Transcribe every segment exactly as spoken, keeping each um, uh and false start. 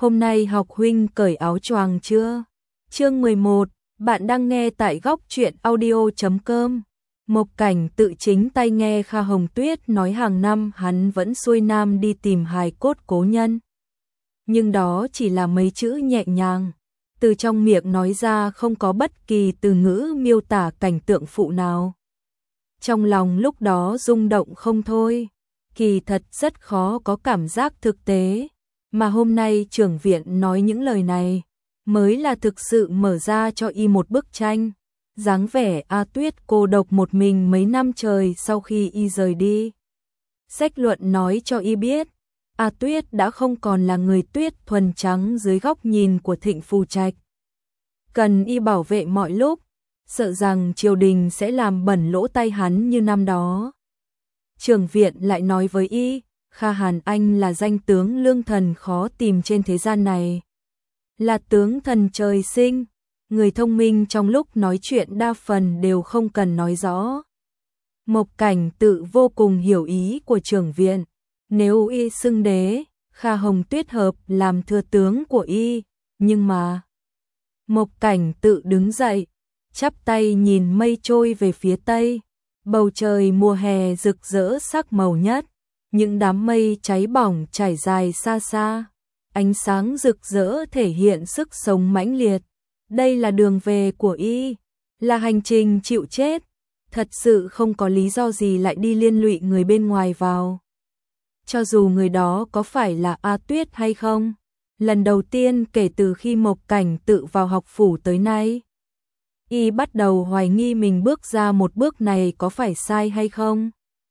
Hôm nay học huynh cởi áo choàng chưa? Chương mười một, bạn đang nghe tại góc truyện audio chấm com. Mộc Cảnh tự chính tay nghe Kha Hồng Tuyết nói hàng năm hắn vẫn xuôi nam đi tìm hài cốt cố nhân. Nhưng đó chỉ là mấy chữ nhẹ nhàng, từ trong miệng nói ra không có bất kỳ từ ngữ miêu tả cảnh tượng phụ nào. Trong lòng lúc đó rung động không thôi, kỳ thật rất khó có cảm giác thực tế, mà hôm nay trưởng viện nói những lời này, mới là thực sự mở ra cho y một bức tranh, dáng vẻ A Tuyết cô độc một mình mấy năm trời sau khi y rời đi. Sách luận nói cho y biết, A Tuyết đã không còn là người tuyết thuần trắng dưới góc nhìn của Thịnh Phù Trạch. Cần y bảo vệ mọi lúc, sợ rằng triều đình sẽ làm bẩn lỗ tai hắn như năm đó. Trưởng viện lại nói với y, Kha Hàn Anh là danh tướng lương thần khó tìm trên thế gian này. Là tướng thần trời sinh, người thông minh trong lúc nói chuyện đa phần đều không cần nói rõ. Mộc Cảnh tự vô cùng hiểu ý của trưởng viện, nếu y xưng đế, Kha Hồng Tuyết hợp làm thừa tướng của y, nhưng mà... Mộc Cảnh tự đứng dậy, chắp tay nhìn mây trôi về phía tây, bầu trời mùa hè rực rỡ sắc màu nhất, những đám mây cháy bỏng trải dài xa xa, ánh sáng rực rỡ thể hiện sức sống mãnh liệt. Đây là đường về của y, là hành trình chịu chết, thật sự không có lý do gì lại đi liên lụy người bên ngoài vào. Cho dù người đó có phải là A Tuyết hay không, lần đầu tiên kể từ khi Mộc Cảnh tự vào học phủ tới nay, y bắt đầu hoài nghi mình bước ra một bước này có phải sai hay không.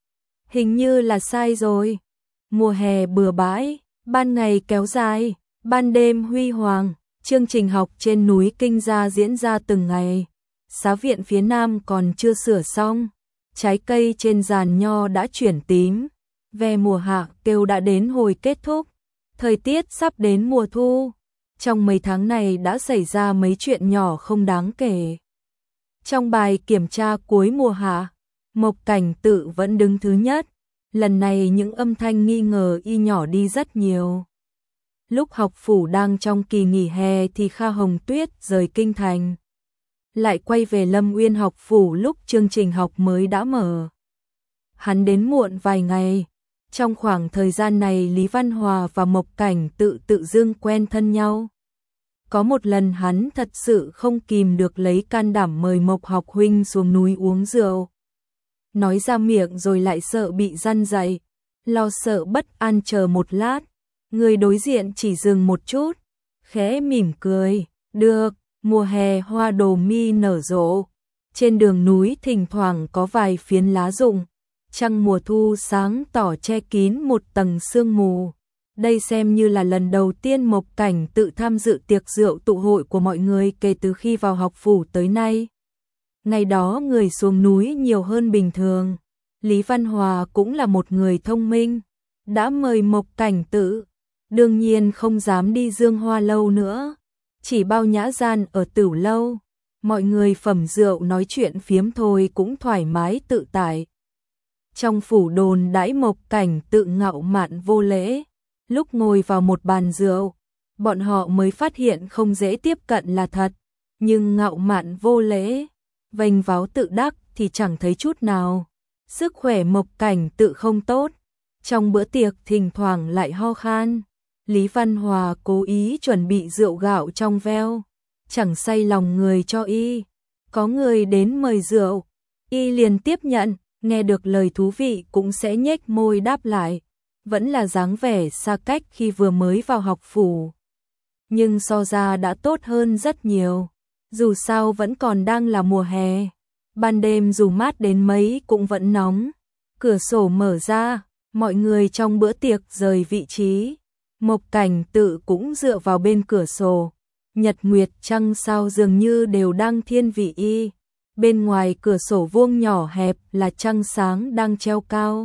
Hình như là sai rồi. Mùa hè bừa bãi, ban ngày kéo dài, ban đêm huy hoàng, chương trình học trên núi Kinh Gia diễn ra từng ngày. Xá viện phía nam còn chưa sửa xong, trái cây trên giàn nho đã chuyển tím, ve mùa hạ kêu đã đến hồi kết thúc, thời tiết sắp đến mùa thu. Trong mấy tháng này đã xảy ra mấy chuyện nhỏ không đáng kể. Trong bài kiểm tra cuối mùa hạ, Mộc Cảnh tự vẫn đứng thứ nhất, lần này những âm thanh nghi ngờ y nhỏ đi rất nhiều. Lúc học phủ đang trong kỳ nghỉ hè thì Kha Hồng Tuyết rời kinh thành, lại quay về Lâm Uyên học phủ lúc chương trình học mới đã mở. Hắn đến muộn vài ngày, trong khoảng thời gian này Lý Văn Hòa và Mộc Cảnh tự tự dưng quen thân nhau. Có một lần hắn thật sự không kìm được lấy can đảm mời Mộc học huynh xuống núi uống rượu. Nói ra miệng rồi lại sợ bị răn dạy, lo sợ bất an chờ một lát, người đối diện chỉ dừng một chút, khẽ mỉm cười, được, mùa hè hoa đồ mi nở rộ, trên đường núi thỉnh thoảng có vài phiến lá rụng, trăng mùa thu sáng tỏ che kín một tầng sương mù. Đây xem như là lần đầu tiên Mộc Cảnh tự tham dự tiệc rượu tụ hội của mọi người kể từ khi vào học phủ tới nay. Ngày đó người xuống núi nhiều hơn bình thường. Lý Văn Hòa cũng là một người thông minh, đã mời Mộc Cảnh tự, đương nhiên không dám đi Dương Hoa lâu nữa, chỉ bao nhã gian ở Tửu lâu, mọi người phẩm rượu nói chuyện phiếm thôi cũng thoải mái tự tại. Trong phủ đồn đãi Mộc Cảnh tự ngạo mạn vô lễ, lúc ngồi vào một bàn rượu, bọn họ mới phát hiện không dễ tiếp cận là thật, nhưng ngạo mạn vô lễ, vênh váo tự đắc thì chẳng thấy chút nào. Sức khỏe Mộc Cảnh tự không tốt, trong bữa tiệc thỉnh thoảng lại ho khan. Lý Văn Hòa cố ý chuẩn bị rượu gạo trong veo, chẳng say lòng người cho y. Có người đến mời rượu, y liền tiếp nhận, nghe được lời thú vị cũng sẽ nhếch môi đáp lại, vẫn là dáng vẻ xa cách khi vừa mới vào học phủ. Nhưng so ra đã tốt hơn rất nhiều, dù sao vẫn còn đang là mùa hè, ban đêm dù mát đến mấy cũng vẫn nóng. Cửa sổ mở ra, mọi người trong bữa tiệc rời vị trí, Mộc Cảnh tự cũng dựa vào bên cửa sổ, nhật nguyệt trăng sao dường như đều đang thiên vị y. Bên ngoài cửa sổ vuông nhỏ hẹp là trăng sáng đang treo cao.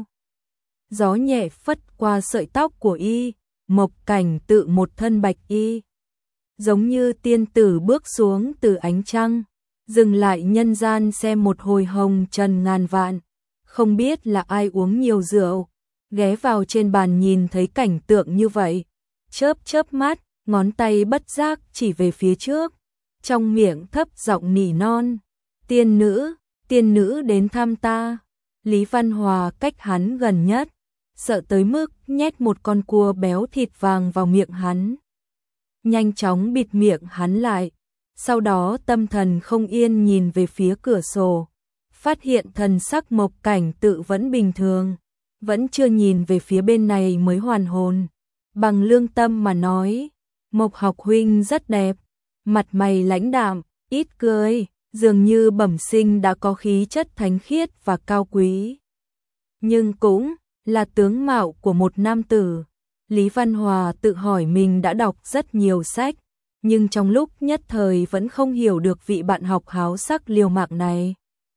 Gió nhẹ phất qua sợi tóc của y, Mộc Cảnh tự một thân bạch y, giống như tiên tử bước xuống từ ánh trăng, dừng lại nhân gian xem một hồi hồng trần ngàn vạn. Không biết là ai uống nhiều rượu, ghé vào trên bàn nhìn thấy cảnh tượng như vậy, chớp chớp mắt, ngón tay bất giác chỉ về phía trước, trong miệng thấp giọng nỉ non, tiên nữ, tiên nữ đến thăm ta. Lý Văn Hòa cách hắn gần nhất, sợ tới mức nhét một con cua béo thịt vàng vào miệng hắn. Nhanh chóng bịt miệng hắn lại, sau đó tâm thần không yên nhìn về phía cửa sổ, phát hiện thần sắc Mộc Cảnh Tự vẫn bình thường, vẫn chưa nhìn về phía bên này mới hoàn hồn. Bằng lương tâm mà nói, Mộc học huynh rất đẹp, mặt mày lãnh đạm, ít cười, dường như bẩm sinh đã có khí chất thánh khiết và cao quý. Nhưng cũng là tướng mạo của một nam tử. Lý Văn Hòa tự hỏi mình đã đọc rất nhiều sách, nhưng trong lúc nhất thời vẫn không hiểu được vị bạn học háo sắc liều mạng này.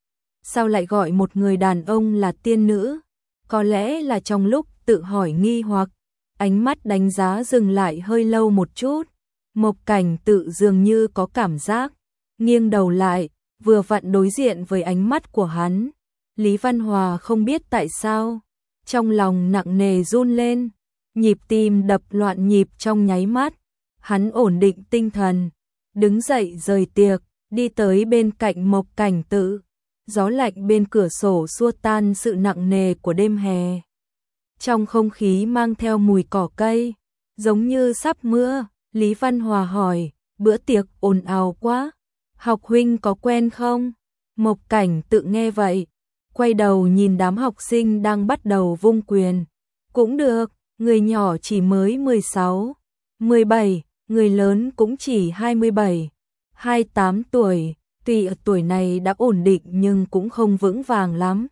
Sao lại gọi một người đàn ông là tiên nữ? Có lẽ là trong lúc tự hỏi nghi hoặc, ánh mắt đánh giá dừng lại hơi lâu một chút. Mộc Cảnh Tự dường như có cảm giác, nghiêng đầu lại, vừa vặn đối diện với ánh mắt của hắn. Lý Văn Hòa không biết tại sao, trong lòng nặng nề run lên, nhịp tim đập loạn nhịp trong nháy mắt. Hắn ổn định tinh thần, đứng dậy rời tiệc, đi tới bên cạnh Mộc Cảnh Tự. Gió lạnh bên cửa sổ xua tan sự nặng nề của đêm hè. Trong không khí mang theo mùi cỏ cây, giống như sắp mưa. Lý Văn Hòa hỏi, bữa tiệc ồn ào quá, học huynh có quen không? Mộc Cảnh Tự nghe vậy, quay đầu nhìn đám học sinh đang bắt đầu vung quyền. Cũng được, người nhỏ chỉ mới mười sáu, mười bảy, người lớn cũng chỉ hai mươi bảy, hai mươi tám tuổi, tuy ở tuổi này đã ổn định nhưng cũng không vững vàng lắm.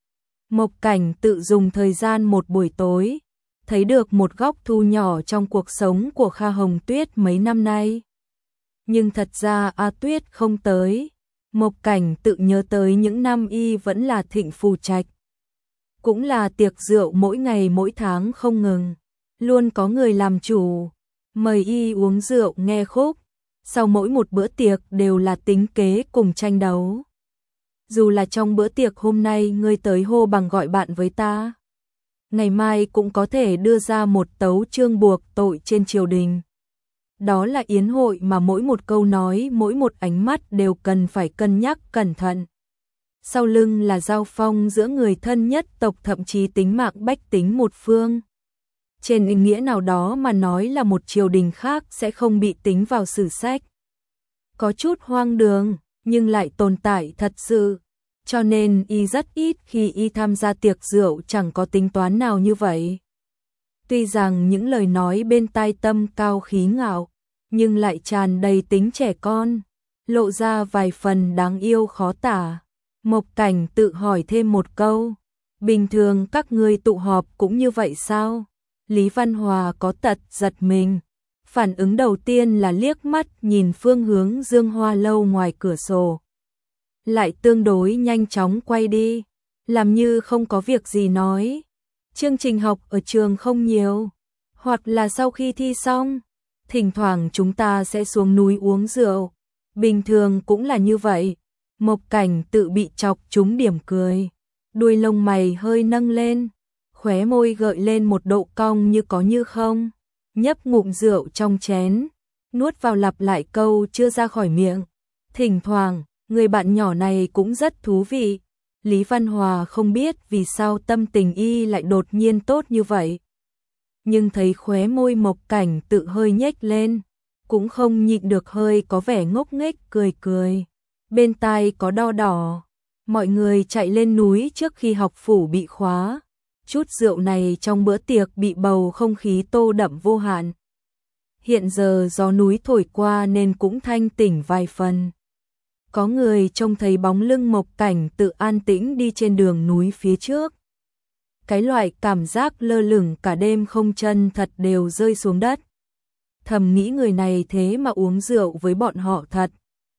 Mộc Cảnh Tự dùng thời gian một buổi tối, thấy được một góc thu nhỏ trong cuộc sống của Kha Hồng Tuyết mấy năm nay. Nhưng thật ra A Tuyết không tới. Mộc Cảnh Tự nhớ tới những năm y vẫn là Thịnh Phù Trạch. Cũng là tiệc rượu mỗi ngày mỗi tháng không ngừng. Luôn có người làm chủ, mời y uống rượu nghe khúc. Sau mỗi một bữa tiệc đều là tính kế cùng tranh đấu. Dù là trong bữa tiệc hôm nay ngươi tới hô bằng gọi bạn với ta, ngày mai cũng có thể đưa ra một tấu chương buộc tội trên triều đình. Đó là yến hội mà mỗi một câu nói, mỗi một ánh mắt đều cần phải cân nhắc cẩn thận. Sau lưng là giao phong giữa người thân nhất tộc, thậm chí tính mạng bách tính một phương. Trên ý nghĩa nào đó mà nói là một triều đình khác sẽ không bị tính vào sử sách. Có chút hoang đường, nhưng lại tồn tại thật sự. Cho nên y rất ít khi y tham gia tiệc rượu chẳng có tính toán nào như vậy. Tuy rằng những lời nói bên tai tâm cao khí ngạo, nhưng lại tràn đầy tính trẻ con, lộ ra vài phần đáng yêu khó tả. Mộc Cảnh Tự hỏi thêm một câu, bình thường các ngươi tụ họp cũng như vậy sao? Lý Văn Hòa có tật giật mình, phản ứng đầu tiên là liếc mắt nhìn phương hướng Dương Hoa Lâu ngoài cửa sổ. Lại tương đối nhanh chóng quay đi, làm như không có việc gì nói. Chương trình học ở trường không nhiều, hoặc là sau khi thi xong, thỉnh thoảng chúng ta sẽ xuống núi uống rượu, bình thường cũng là như vậy. Mộc Cảnh Tự bị chọc trúng điểm cười, đuôi lông mày hơi nâng lên, khóe môi gợi lên một độ cong như có như không, nhấp ngụm rượu trong chén, nuốt vào lặp lại câu chưa ra khỏi miệng. Thỉnh thoảng, người bạn nhỏ này cũng rất thú vị. Lý Văn Hòa không biết vì sao tâm tình y lại đột nhiên tốt như vậy. Nhưng thấy khóe môi Mộc Cảnh Tự hơi nhếch lên, cũng không nhịn được hơi có vẻ ngốc nghếch cười cười. Bên tai có đo đỏ, mọi người chạy lên núi trước khi học phủ bị khóa. Chút rượu này trong bữa tiệc bị bầu không khí tô đậm vô hạn. Hiện giờ gió núi thổi qua nên cũng thanh tỉnh vài phần. Có người trông thấy bóng lưng Mộc Cảnh Tự an tĩnh đi trên đường núi phía trước. Cái loại cảm giác lơ lửng cả đêm không chân thật đều rơi xuống đất. Thầm nghĩ người này thế mà uống rượu với bọn họ thật.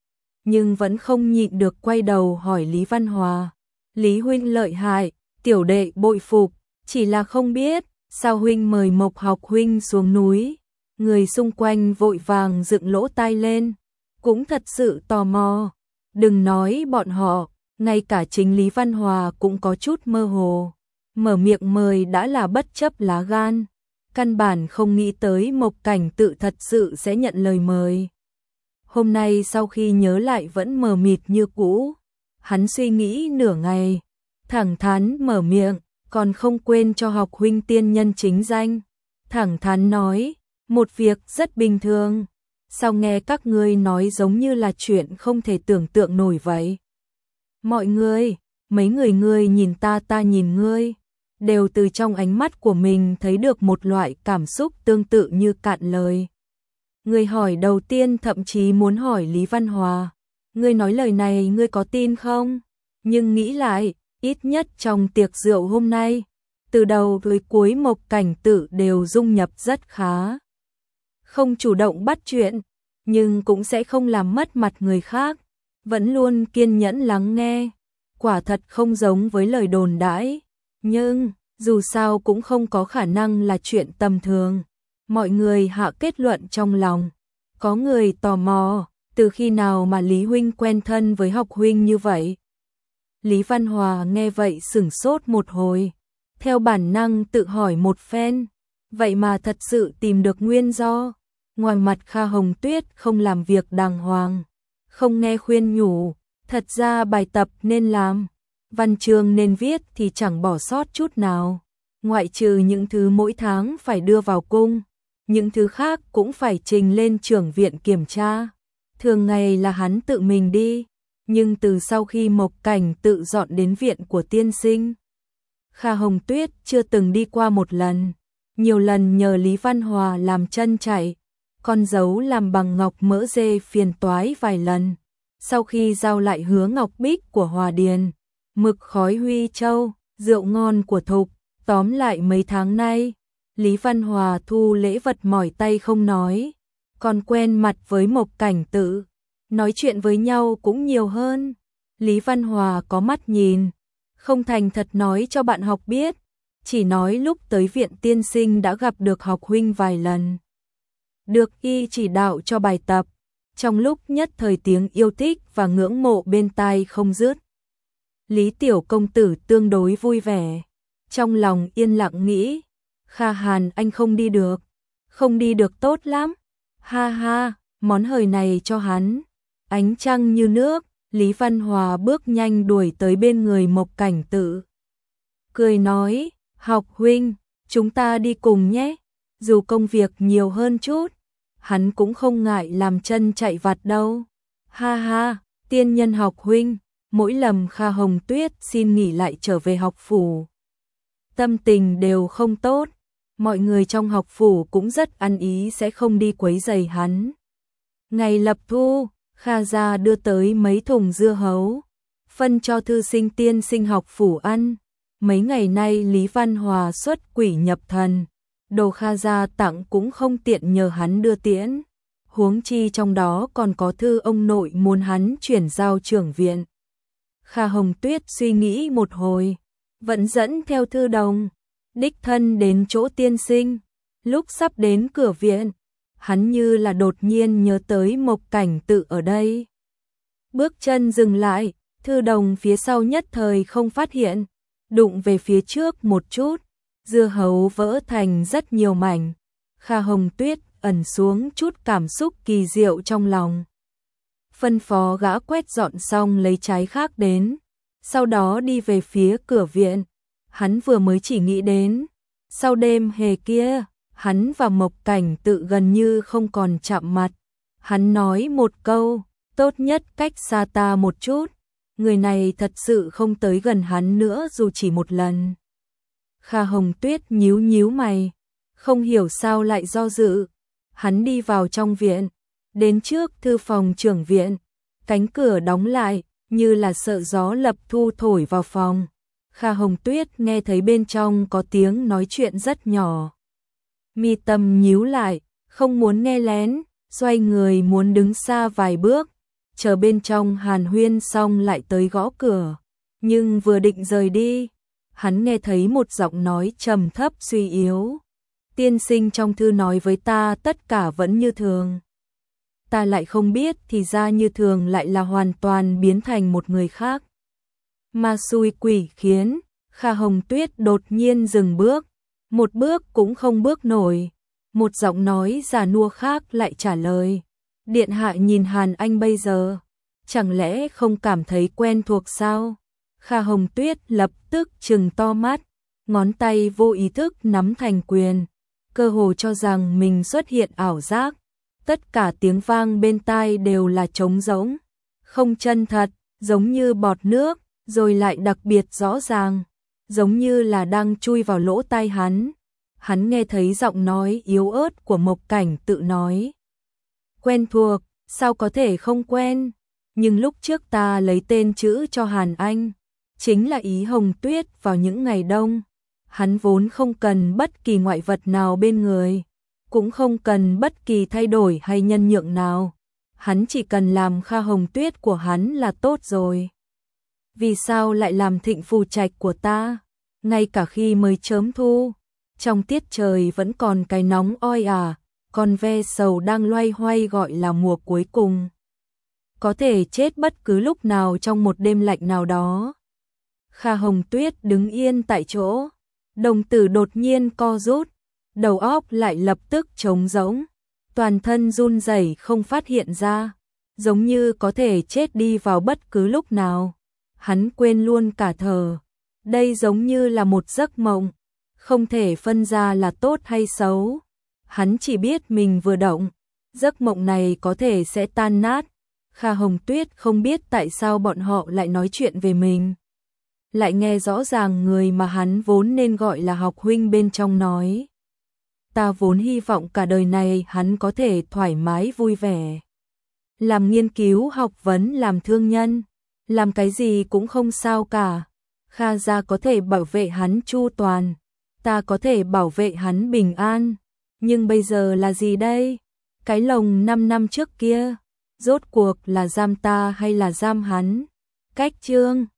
Nhưng vẫn không nhịn được quay đầu hỏi Lý Văn Hòa. Lý huynh lợi hại, tiểu đệ bội phục, chỉ là không biết, sao huynh mời Mộc học huynh xuống núi. Người xung quanh vội vàng dựng lỗ tai lên, cũng thật sự tò mò. Đừng nói bọn họ, ngay cả chính Lý Văn Hòa cũng có chút mơ hồ. Mở miệng mời đã là bất chấp lá gan. căn bản không nghĩ tới Mộc Cảnh Tự thật sự sẽ nhận lời mời. Hôm nay sau khi nhớ lại vẫn mờ mịt như cũ, hắn suy nghĩ nửa ngày, thẳng thắn mở miệng, còn không quên cho học huynh tiên nhân chính danh. Thẳng thắn nói, một việc rất bình thường, sao nghe các ngươi nói giống như là chuyện không thể tưởng tượng nổi vậy. Mọi người, mấy người ngươi nhìn ta ta nhìn ngươi, đều từ trong ánh mắt của mình thấy được một loại cảm xúc tương tự như cạn lời. Người hỏi đầu tiên thậm chí muốn hỏi Lý Văn Hòa, ngươi nói lời này ngươi có tin không? Nhưng nghĩ lại, ít nhất trong tiệc rượu hôm nay, từ đầu tới cuối Mộc Cảnh Tự đều dung nhập rất khá. Không chủ động bắt chuyện, nhưng cũng sẽ không làm mất mặt người khác, vẫn luôn kiên nhẫn lắng nghe. Quả thật không giống với lời đồn đãi, nhưng dù sao cũng không có khả năng là chuyện tầm thường. Mọi người hạ kết luận trong lòng. Có người tò mò, từ khi nào mà Lý huynh quen thân với học huynh như vậy? Lý Văn Hòa nghe vậy sửng sốt một hồi, theo bản năng tự hỏi một phen, vậy mà thật sự tìm được nguyên do. Ngoài mặt Kha Hồng Tuyết không làm việc đàng hoàng, không nghe khuyên nhủ, thật ra bài tập nên làm, văn chương nên viết thì chẳng bỏ sót chút nào, ngoại trừ những thứ mỗi tháng phải đưa vào cung, những thứ khác cũng phải trình lên trưởng viện kiểm tra. Thường ngày là hắn tự mình đi, nhưng từ sau khi Mộc Cảnh Tự dọn đến viện của tiên sinh, Kha Hồng Tuyết chưa từng đi qua một lần, nhiều lần nhờ Lý Văn Hòa làm chân chạy, con dấu làm bằng ngọc mỡ dê phiền toái vài lần. Sau khi giao lại hứa ngọc bích của Hòa Điền, mực khói Huy Châu, rượu ngon của Thục, tóm lại mấy tháng nay, Lý Văn Hòa thu lễ vật mỏi tay không nói, còn quen mặt với Mộc Cảnh Tự, nói chuyện với nhau cũng nhiều hơn. Lý Văn Hòa có mắt nhìn, không thành thật nói cho bạn học biết, chỉ nói lúc tới viện tiên sinh đã gặp được học huynh vài lần, được y chỉ đạo cho bài tập, trong lúc nhất thời tiếng yêu thích và ngưỡng mộ bên tai không dứt. Lý tiểu công tử tương đối vui vẻ, trong lòng yên lặng nghĩ, Kha Hàn anh không đi được, không đi được tốt lắm, ha ha, món hời này cho hắn. Ánh trăng như nước, Lý Văn Hòa bước nhanh đuổi tới bên người Mộc Cảnh Tự, cười nói, học huynh, chúng ta đi cùng nhé, dù công việc nhiều hơn chút, hắn cũng không ngại làm chân chạy vặt đâu. Ha ha, tiên nhân học huynh, mỗi lần Kha Hồng Tuyết xin nghỉ lại trở về học phủ, tâm tình đều không tốt, mọi người trong học phủ cũng rất ăn ý sẽ không đi quấy rầy hắn. Ngày lập thu, Kha gia đưa tới mấy thùng dưa hấu, phân cho thư sinh tiên sinh học phủ ăn. Mấy ngày nay Lý Văn Hòa xuất quỷ nhập thần, đồ Kha gia tặng cũng không tiện nhờ hắn đưa tiễn, huống chi trong đó còn có thư ông nội muốn hắn chuyển giao trưởng viện. Kha Hồng Tuyết suy nghĩ một hồi, vẫn dẫn theo thư đồng, đích thân đến chỗ tiên sinh. Lúc sắp đến cửa viện, hắn như là đột nhiên nhớ tới Mộc Cảnh Tự ở đây. Bước chân dừng lại, thư đồng phía sau nhất thời không phát hiện, đụng về phía trước một chút, dưa hấu vỡ thành rất nhiều mảnh. Kha Hồng Tuyết ẩn xuống chút cảm xúc kỳ diệu trong lòng, phân phó gã quét dọn xong lấy trái khác đến, sau đó đi về phía cửa viện. Hắn vừa mới chỉ nghĩ đến, sau đêm hề kia, hắn và Mộc Cảnh Tự gần như không còn chạm mặt. Hắn nói một câu, tốt nhất cách xa ta một chút, người này thật sự không tới gần hắn nữa dù chỉ một lần. Kha Hồng Tuyết nhíu nhíu mày, không hiểu sao lại do dự. Hắn đi vào trong viện, đến trước thư phòng trưởng viện, cánh cửa đóng lại, như là sợ gió lập thu thổi vào phòng. Kha Hồng Tuyết nghe thấy bên trong có tiếng nói chuyện rất nhỏ. Mi tâm nhíu lại, không muốn nghe lén, xoay người muốn đứng xa vài bước, chờ bên trong hàn huyên xong lại tới gõ cửa. Nhưng vừa định rời đi, hắn nghe thấy một giọng nói trầm thấp suy yếu. Tiên sinh trong thư nói với ta tất cả vẫn như thường. Ta lại không biết thì ra như thường lại là hoàn toàn biến thành một người khác. Ma xui quỷ khiến, Kha Hồng Tuyết đột nhiên dừng bước, một bước cũng không bước nổi. Một giọng nói già nua khác lại trả lời, điện hạ nhìn Hàn Anh bây giờ, chẳng lẽ không cảm thấy quen thuộc sao? Kha Hồng Tuyết lập tức trừng to mắt, ngón tay vô ý thức nắm thành quyền, cơ hồ cho rằng mình xuất hiện ảo giác. Tất cả tiếng vang bên tai đều là trống rỗng, không chân thật, giống như bọt nước, rồi lại đặc biệt rõ ràng, giống như là đang chui vào lỗ tai hắn. Hắn nghe thấy giọng nói yếu ớt của Mộc Cảnh tự nói, quen thuộc, sao có thể không quen, nhưng lúc trước ta lấy tên chữ cho Hàn Anh, chính là ý Hồng Tuyết vào những ngày đông. Hắn vốn không cần bất kỳ ngoại vật nào bên người, cũng không cần bất kỳ thay đổi hay nhân nhượng nào, hắn chỉ cần làm Kha Hồng Tuyết của hắn là tốt rồi. Vì sao lại làm Thịnh Phù Trạch của ta? Ngay cả khi mới chớm thu, trong tiết trời vẫn còn cái nóng oi ả, con ve sầu đang loay hoay gọi là mùa cuối cùng. Có thể chết bất cứ lúc nào trong một đêm lạnh nào đó. Kha Hồng Tuyết đứng yên tại chỗ, đồng tử đột nhiên co rút, đầu óc lại lập tức trống rỗng, toàn thân run rẩy không phát hiện ra, giống như có thể chết đi vào bất cứ lúc nào. Hắn quên luôn cả thở, đây giống như là một giấc mộng, không thể phân ra là tốt hay xấu. Hắn chỉ biết mình vừa động, giấc mộng này có thể sẽ tan nát. Kha Hồng Tuyết không biết tại sao bọn họ lại nói chuyện về mình, lại nghe rõ ràng người mà hắn vốn nên gọi là học huynh bên trong nói. Ta vốn hy vọng cả đời này hắn có thể thoải mái vui vẻ, làm nghiên cứu học vấn, làm thương nhân, làm cái gì cũng không sao cả. Kha gia có thể bảo vệ hắn chu toàn, ta có thể bảo vệ hắn bình an. Nhưng bây giờ là gì đây? Cái lồng năm năm trước kia, rốt cuộc là giam ta hay là giam hắn? Cách chương